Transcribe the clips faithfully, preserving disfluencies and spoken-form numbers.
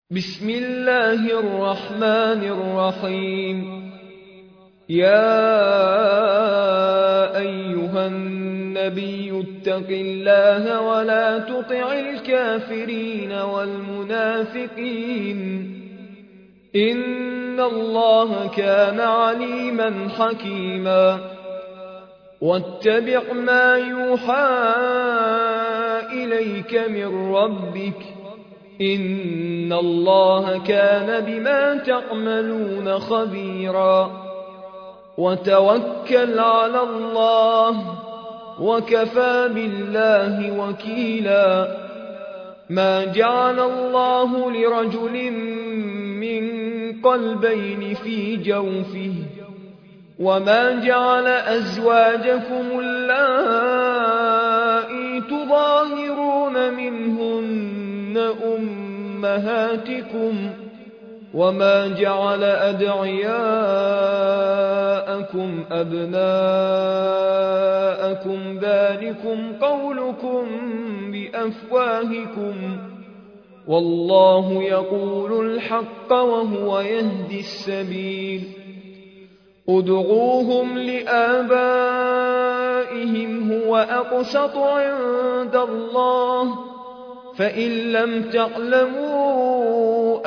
بسم الله الرحمن الرحيم. يا أيها النبي اتق الله ولا تطع الكافرين والمنافقين إن الله كان عليما حكيما. واتبع ما يوحى إليك من ربك إن الله كان بما تعملون خبيرا. وتوكل على الله وكفى بالله وكيلا. ما جعل الله لرجل من قلبين في جوفه وما جعل أزواجكم اللائي تظاهرون منهن أمهاتكم وما جعل أدعياءكم أبناءكم ذلكم قولكم بأفواهكم والله يقول الحق وهو يهدي السبيل. ادعوهم لآبائهم هو أقسط عند الله فإن لم تعلموا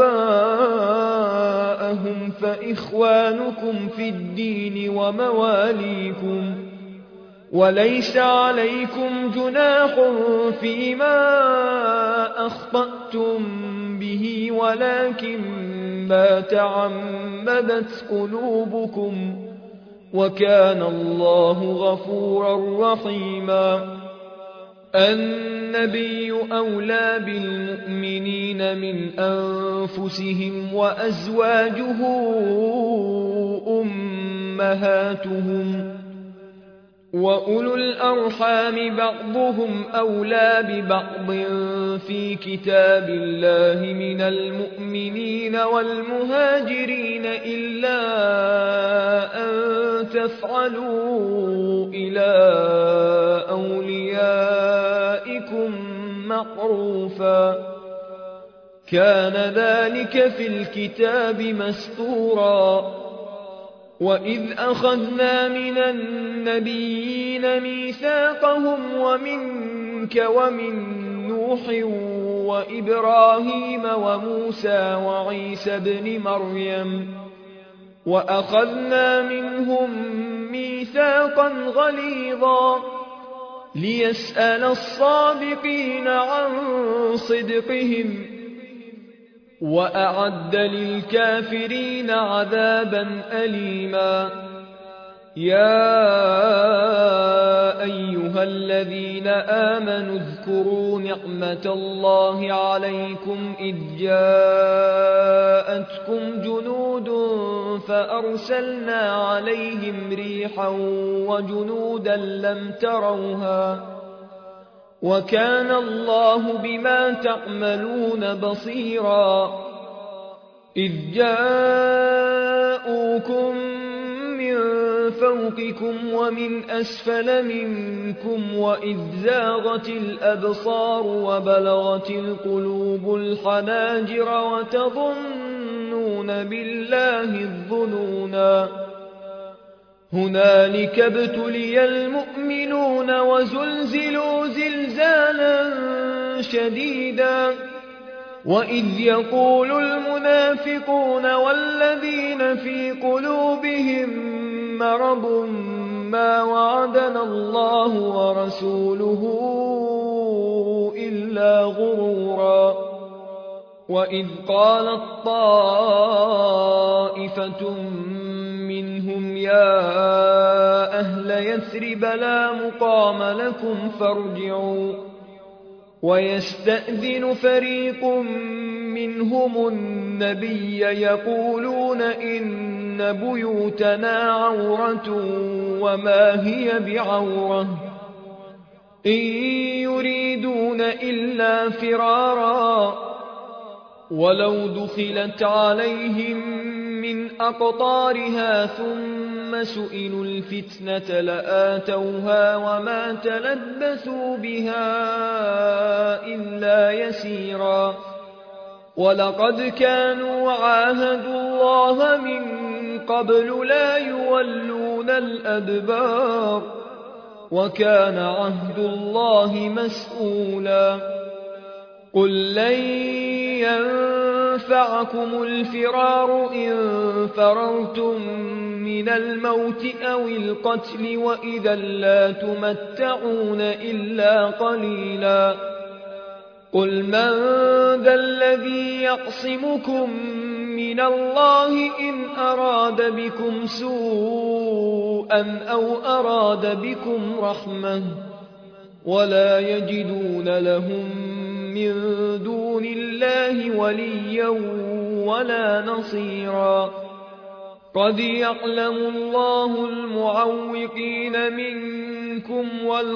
آباءهم فإخوانكم في الدين ومواليكم وليس عليكم جناح فيما أخطأتم به ولكن ما تعمدت قلوبكم وكان الله غفورا رحيما. النبي أولى بالمؤمنين من أنفسهم وأزواجه أمهاتهم وأولو الأرحام بعضهم أولى ببعض في كتاب الله من المؤمنين والمهاجرين إلا أن تفعلوا إلى أوليائكم معروفا كان ذلك في الكتاب مسطورا. وإذ أخذنا من النبيين ميثاقهم ومنك ومن نوح وإبراهيم وموسى وعيسى ابن مريم وأخذنا منهم ميثاقا غليظا ليسأل الصادقين عن صدقهم وأعد للكافرين عذابا أليما. يا أيها الذين آمنوا اذكروا نعمة الله عليكم إذ جاءتكم جنود فأرسلنا عليهم ريحا وجنودا لم تروها وكان الله بما تعملون بصيرا. إذ جاءوكم من فوقكم ومن أسفل منكم وإذ زاغت الأبصار وبلغت القلوب الحناجر وتظنون بالله الظنونا. هنالك ابتلي المؤمنون وزلزلوا زلزالا شديدا. وإذ يقول المنافقون والذين في قلوبهم مرض ما وعدنا الله ورسوله إلا غرورا. وإذ قالت طائفة منهم يا أهل يثرب لا مقام لكم فارجعوا ويستأذن فريق منهم النبي يقولون إن بيوتنا عورة وما هي بعورة إن يريدون إلا فرارا ولو دخلت عليهم من أقطارها ثم سئلوا الفتنة لآتوها وما تلبثوا بها إلا يسيرا ولقد كانوا عاهدوا الله من قبل لا يولون الأدبار وكان عهد الله مسؤولا قل لن ينفعكم الفرار إن فررتم من الموت أو القتل وإذا لا تمتعون إلا قليلا قل من ذا الذي يعصمكم من الله إن أراد بكم سوءا أو أراد بكم رحمة ولا يجدون لهم من دون الله وليا ولا نصيرا قد يعلم الله المعوقين منكم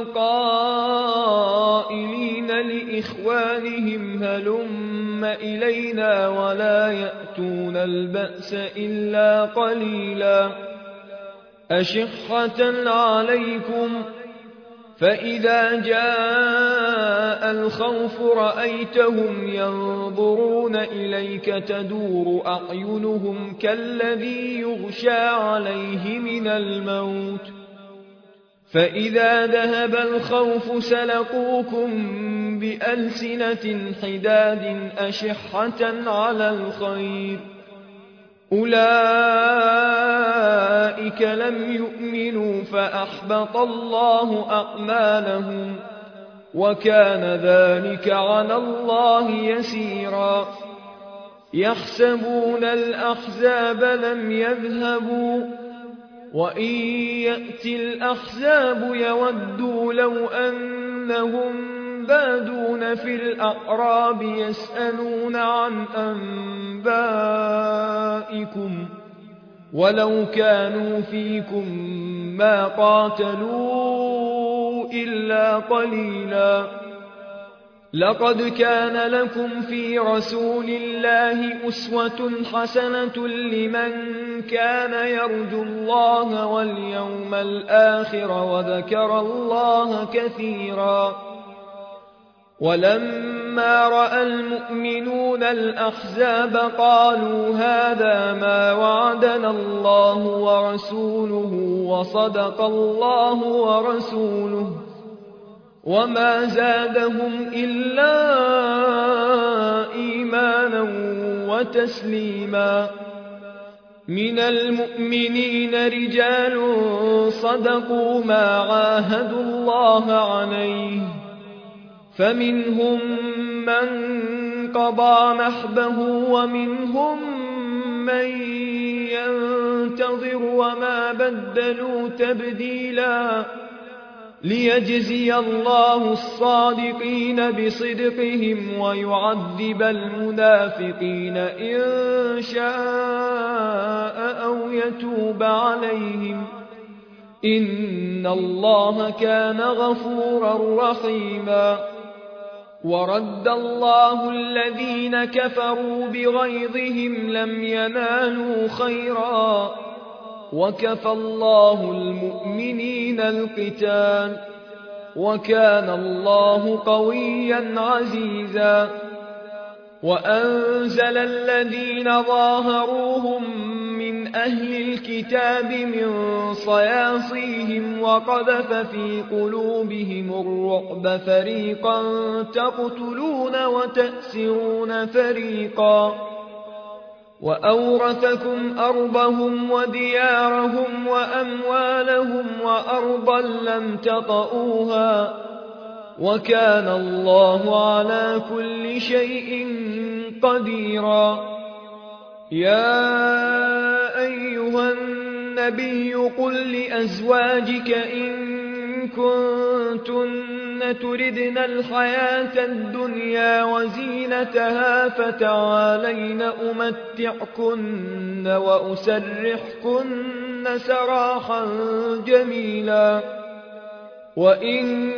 والقائلين لإخوانهم هلم إلينا ولا يأتون البأس إلا قليلا أشحة عليكم فإذا جاء الخوف رأيتهم ينظرون إليك تدور أعينهم كالذي يغشى عليه من الموت فإذا ذهب الخوف سلقوكم بألسنة حداد أشحة على الخير أولئك لم يؤمنوا فأحبط الله أعمالهم وكان ذلك على الله يسيرا يحسبون الأحزاب لم يذهبوا وإن يأتي الأحزاب يودوا لو أنهم بادون في الأعراب يسألون عن أنبائكم ولو كانوا فيكم ما قاتلوا إلا قليلا لقد كان لكم في رسول الله أسوة حسنة لمن كان يرجو الله واليوم الآخر وذكر الله كثيرا ولما رأى المؤمنون الأحزاب قالوا هذا ما وعدنا الله ورسوله وصدق الله ورسوله وما زادهم إلا إيمانا وتسليما من المؤمنين رجال صدقوا ما عاهدوا الله عليه فمنهم من قضى نحبه ومنهم من ينتظر وما بدلوا تبديلا ليجزي الله الصادقين بصدقهم ويعذب المنافقين إن شاء أو يتوب عليهم إن الله كان غفورا رحيما ورد الله الذين كفروا بغيظهم لم ينالوا خيرا وكفى الله المؤمنين القتال وكان الله قويا عزيزا وأنزل الذين ظاهروهم من أهل الكتاب من صياصيهم وقذف في قلوبهم الرعب فريقا تقتلون وتأسرون فريقا وأورثكم أرضهم وديارهم وأموالهم وأرضا لم تطئوها وكان الله على كل شيء قديرا يا أيها النبي قل لأزواجك إن كنتن تردن الحياة الدنيا وزينتها فتعالين أمتعكن وأسرحكن سراحا جميلا وإن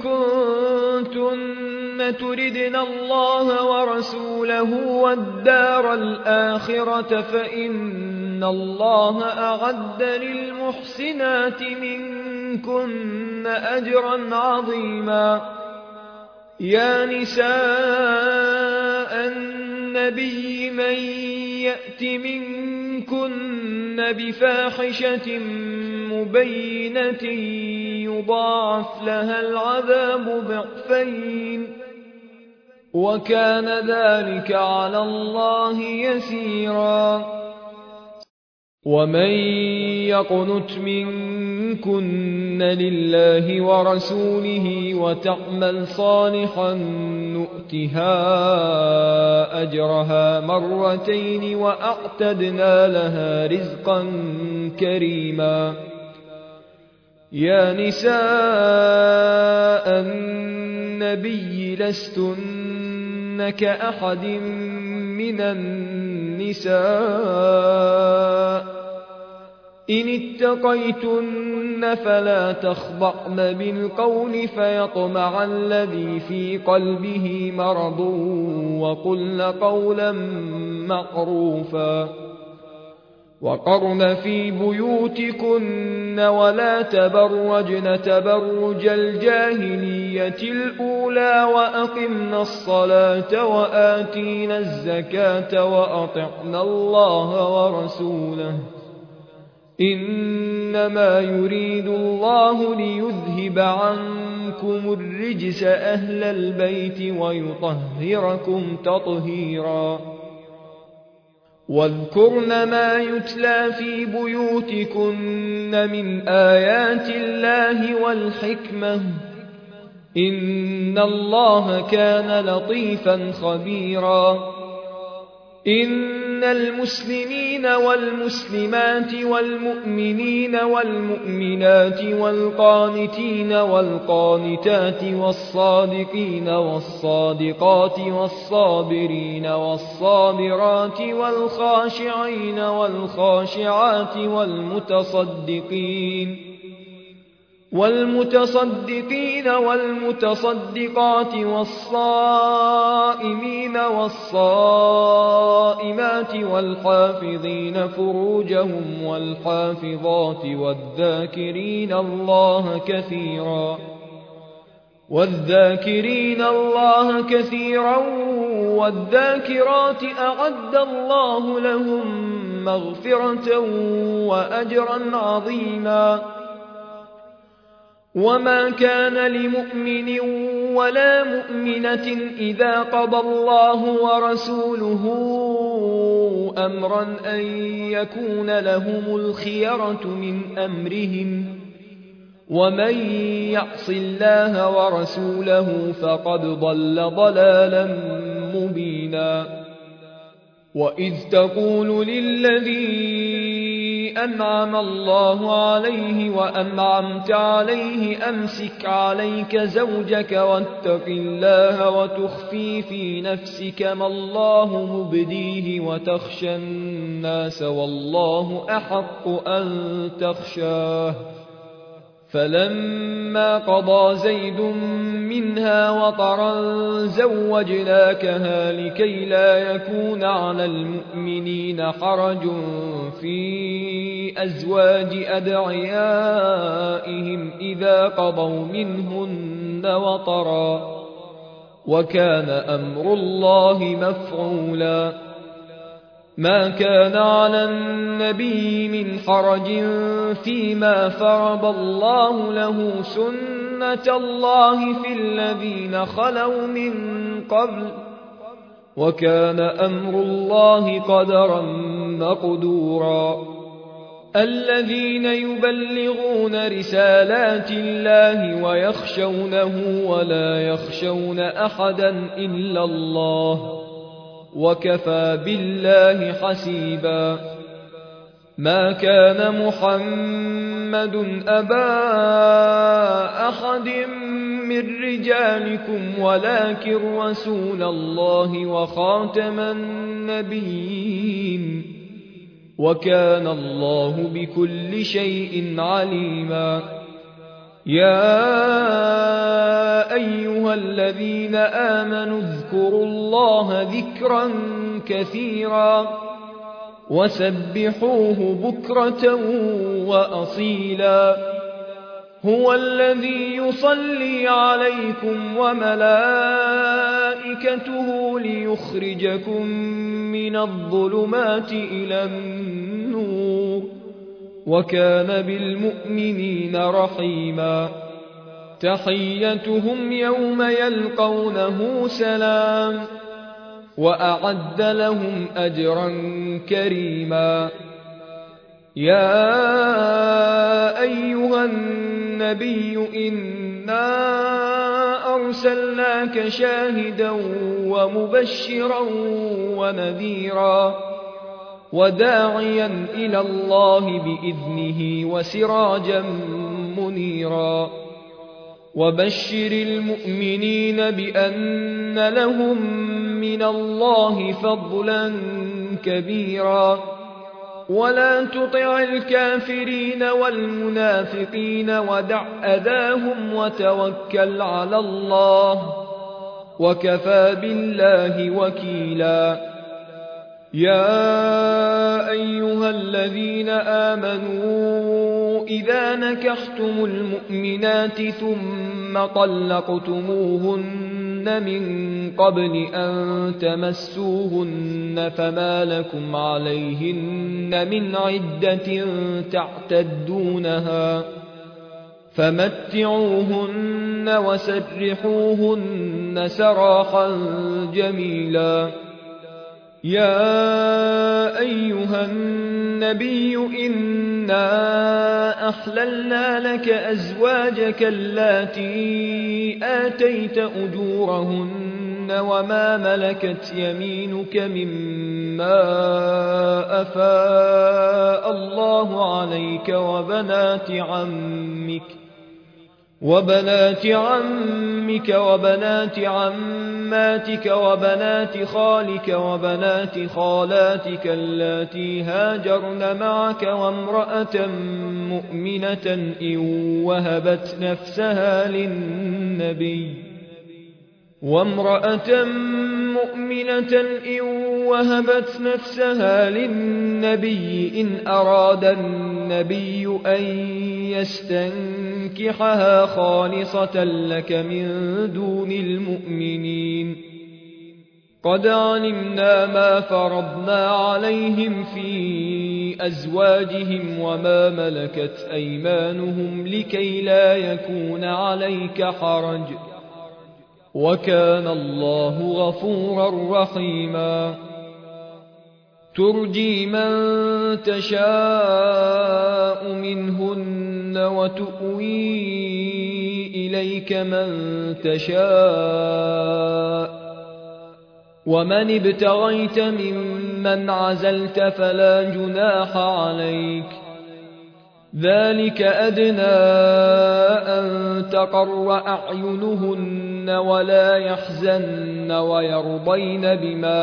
كنتن تردن الله ورسوله والدار الآخرة فإن الله أعد للمحسنات منكن أجرا عظيما يا نساء النبي النبي من يأت منكن بفاحشة مبينة يضاعف لها العذاب ضعفين وكان ذلك على الله يسيرا. ومن يقنت منكن لله ورسوله وتعمل صالحا نؤتها أجرها مرتين وأعتدنا لها رزقا كريما. يا نساء النبي لستن كأحد من النساء إن اتقيتن فلا تخضعن بالقول فيطمع الذي في قلبه مرض وقلن قولا معروفا. وقرن في بيوتكن ولا تبرجن تبرج الجاهلية الأولى وأقمن الصلاة وآتين الزكاة وأطعن الله ورسوله إنما يريد الله ليذهب عنكم الرجس أهل البيت ويطهركم تطهيرا. واذكرن ما يتلى في بيوتكن من آيات الله والحكمة إن الله كان لطيفا خبيرا. إن المسلمين والمسلمات والمؤمنين والمؤمنات والقانتين والقانتات والصادقين والصادقات والصابرين والصابرات والخاشعين والخاشعات والمتصدقين والمتصدقين والمتصدقات والصائمين والصائمات والحافظين فروجهم والحافظات والذاكرين الله كثيرا والذاكرين الله كثيرا والذاكرات أعد الله لهم مغفرة وأجرا عظيما. وما كان لمؤمن ولا مؤمنة إذا قضى الله ورسوله أمرا أن يكون لهم الخيرة من أمرهم ومن يعص الله ورسوله فقد ضل ضلالا مبينا. وإذ تقول للذي أنعم الله عليه وأنعمت عليه أمسك عليك زوجك واتق الله وتخفي في نفسك ما الله مبديه وتخشى الناس والله أحق أن تخشاه فلما قضى زيد منها وطرا زوجناكها لكي لا يكون على المؤمنين حرج في أزواج أدعيائهم إذا قضوا منهن وطرا وكان أمر الله مفعولا. ما كان على النبي من حرج فيما فرض الله له سنة الله في الذين خلوا من قبل وكان أمر الله قدرا مقدورا. الذين يبلغون رسالات الله ويخشونه ولا يخشون أحدا إلا الله وكفى بالله حسيبا. ما كان محمد أبا أحد من رجالكم ولكن رسول الله وخاتم النبيين وكان الله بكل شيء عليما. يا أيها الذين آمنوا اذكروا الله ذكرا كثيرا وسبحوه بكرة وأصيلا. هو الذي يصلي عليكم وملائكته ليخرجكم من الظلمات إلى النور وكان بالمؤمنين رحيما تحيتهم يوم يلقونه سلام وأعد لهم أجرا كريما يا أيها النبي إنا أرسلناك شاهدا ومبشرا ونذيرا وداعيا إلى الله بإذنه وسراجا منيرا وبشر المؤمنين بأن لهم من الله فضلا كبيرا ولا تطع الكافرين والمنافقين ودع أذاهم وتوكل على الله وكفى بالله وكيلا يا أيها الذين آمنوا إذا نكحتم المؤمنات ثم طلقتموهن من قبل أن تمسوهن فما لكم عليهن من عدة تعتدونها فمتعوهن وسرحوهن سراحا جميلا يا أيها النبي إنا أحللنا لك أزواجك اللاتي آتيت أجورهن وما ملكت يمينك مما أفاء الله عليك وبنات عمك وبنات عمك وبنات عماتك وبنات خالك وبنات خالاتك اللاتي هاجرن معك وامرأة مؤمنة إن وهبت نفسها للنبي وامرأة مؤمنة إن وهبت نفسها للنبي إن أراد النبي أن يستنكحها خالصة لك من دون المؤمنين قد علمنا ما فرضنا عليهم في أزواجهم وما ملكت أيمانهم لكي لا يكون عليك حرج وكان الله غفورا رحيما ترجي من تشاء منهن وتؤوي إليك من تشاء ومن ابتغيت ممن عزلت فلا جناح عليك ذلك أدنى أن تقر أعينهن ولا يحزن ويرضين بما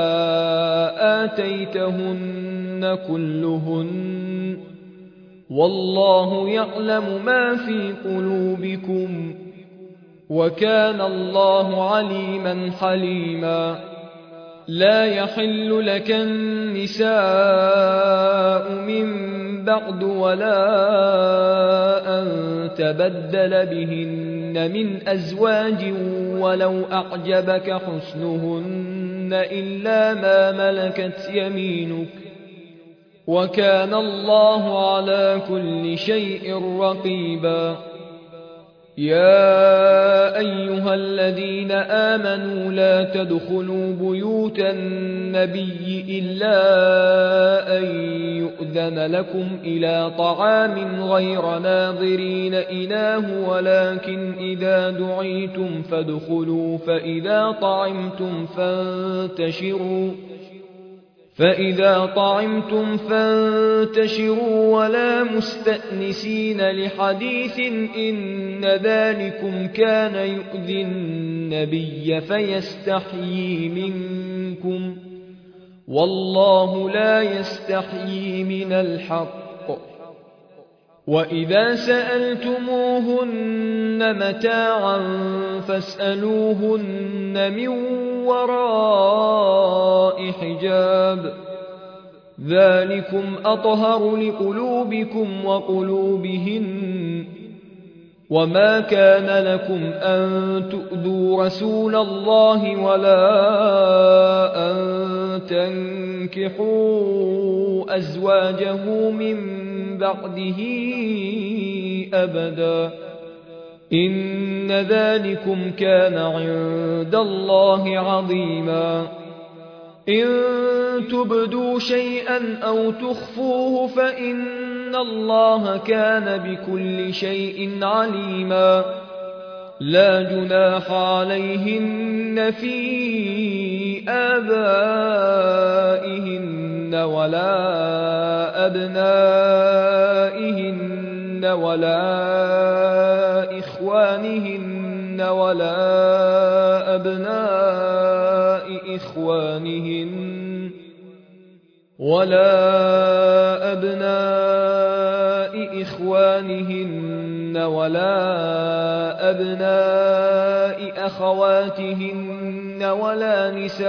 آتيتهن كلهن والله يعلم ما في قلوبكم وكان الله عليما حليما لا يحل لك النساء من بعد ولا أن تبدل بهن من أزواج ولو أعجبك حسنهن إلا ما ملكت يمينك وكان الله على كل شيء رقيبا يا أيها الذين آمنوا لا تدخلوا بيوت النبي إلا أن يؤذن لكم إلى طعام غير ناظرين إناه ولكن إذا دعيتم فادخلوا فإذا طعمتم فانتشروا فإذا طعمتم فانتشروا ولا مستأنسين لحديث إن ذلكم كان يؤذي النبي فيستحيي منكم والله لا يستحيي من الحق وإذا سألتموهن متاعا فاسألوهن من وراء حجاب ذلكم أطهر لقلوبكم وقلوبهن وما كان لكم أن تؤذوا رسول الله ولا أن تنكحوا أزواجه من بعده أبدا إن ذلكم كان عند الله عظيما إن تبدوا شيئا أو تخفوه فإن الله كان بكل شيء عليما لا جناح عليهن في آبائهن ولا أبنائهن ولا إخوانهن ولا أبناء إخوانهن ولا أبناء إخوانهن ولا أبناء أخواتهن ولا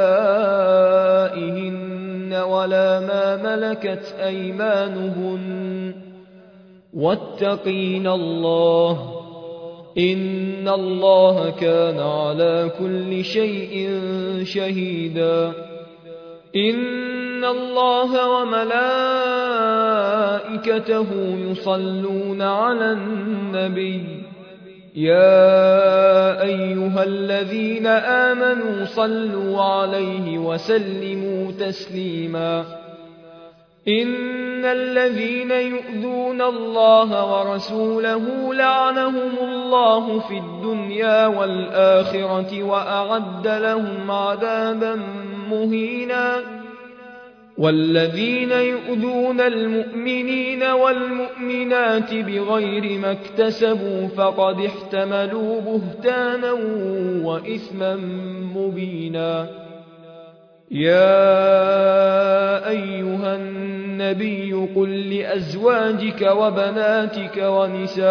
نسائهن ولا ما ملكت أيمانهن واتقين الله إن الله كان على كل شيء شهيدا إن الله وملائكته يصلون على النبي يا أيها الذين آمنوا صلوا عليه وسلموا تسليما إن الذين يؤذون الله ورسوله لعنهم الله في الدنيا والآخرة وأعد لهم عذابا مهينا والذين يؤذون المؤمنين والمؤمنات بغير ما اكتسبوا فقد احتملوا بهتانا وإثما مبينا يا أيها النبي قل لأزواجك وبناتك ونساء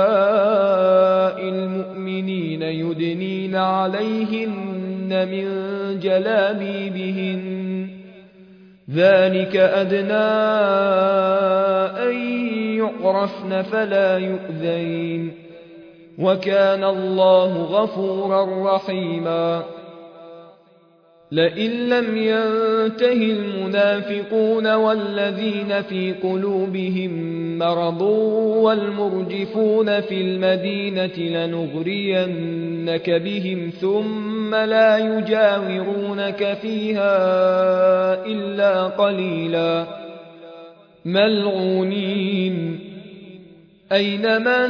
المؤمنين يدنين عليهن من جلابيبهن ذلك أدنى أن يعرفن فلا يؤذين وكان الله غفورا رحيما لئن لم ينته المنافقون والذين في قلوبهم مرض والمرجفون في المدينة لنغرينك بهم ثم لا يجاورونك فيها إلا قليلا ملعونين أينما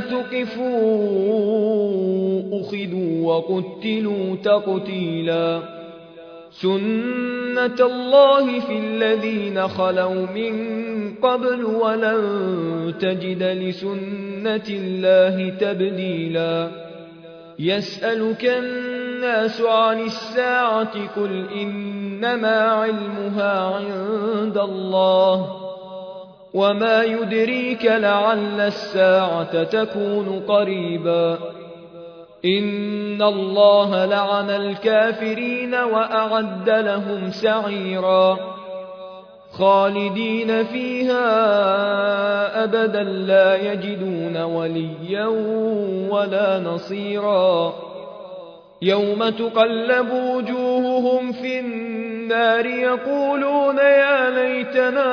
ثقفوا أخذوا وقتلوا تقتيلا سنة الله في الذين خلوا من قبل ولن تجد لسنة الله تبديلا يسألك الناس عن الساعة قل إنما علمها عند الله وما يدريك لعل الساعة تكون قريبا إن الله لعن الكافرين وأعد لهم سعيرا خالدين فيها أبدا لا يجدون وليا ولا نصيرا يوم تقلب وجوههم في النار يقولون يا ليتنا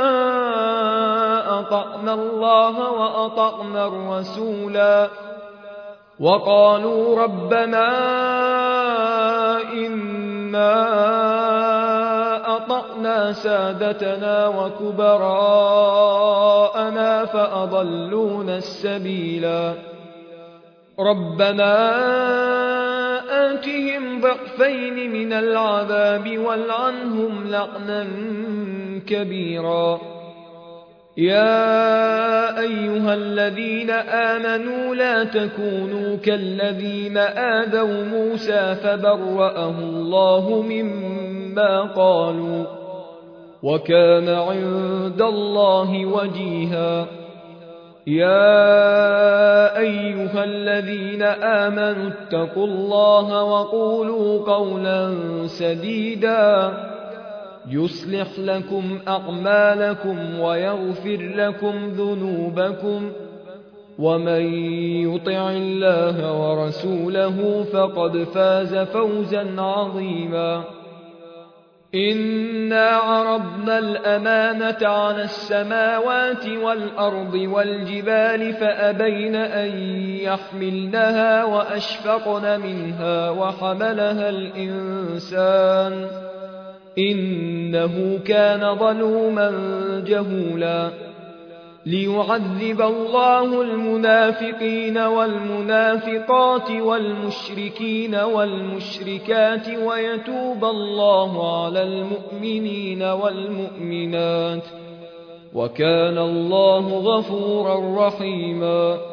أطعنا الله وأطعنا الرسولا وقالوا ربنا إنا أطعنا سادتنا وكبراءنا فأضلونا السبيلا ربنا آتهم ضعفين من العذاب والعنهم لعنا كبيرا يا أيها الذين آمنوا لا تكونوا كالذين آذوا موسى فبرأه الله مما قالوا وكان عند الله وجيها يا أيها الذين آمنوا اتقوا الله وقولوا قولا سديدا يصلح لكم أعمالكم ويغفر لكم ذنوبكم ومن يطع الله ورسوله فقد فاز فوزا عظيما. إنا عرضنا الأمانة على السماوات والأرض والجبال فأبين أن يحملنها وأشفقن منها وحملها الإنسان إنه كان ظلوما جهولا. ليعذب الله المنافقين والمنافقات والمشركين والمشركات ويتوب الله على المؤمنين والمؤمنات وكان الله غفورا رحيما.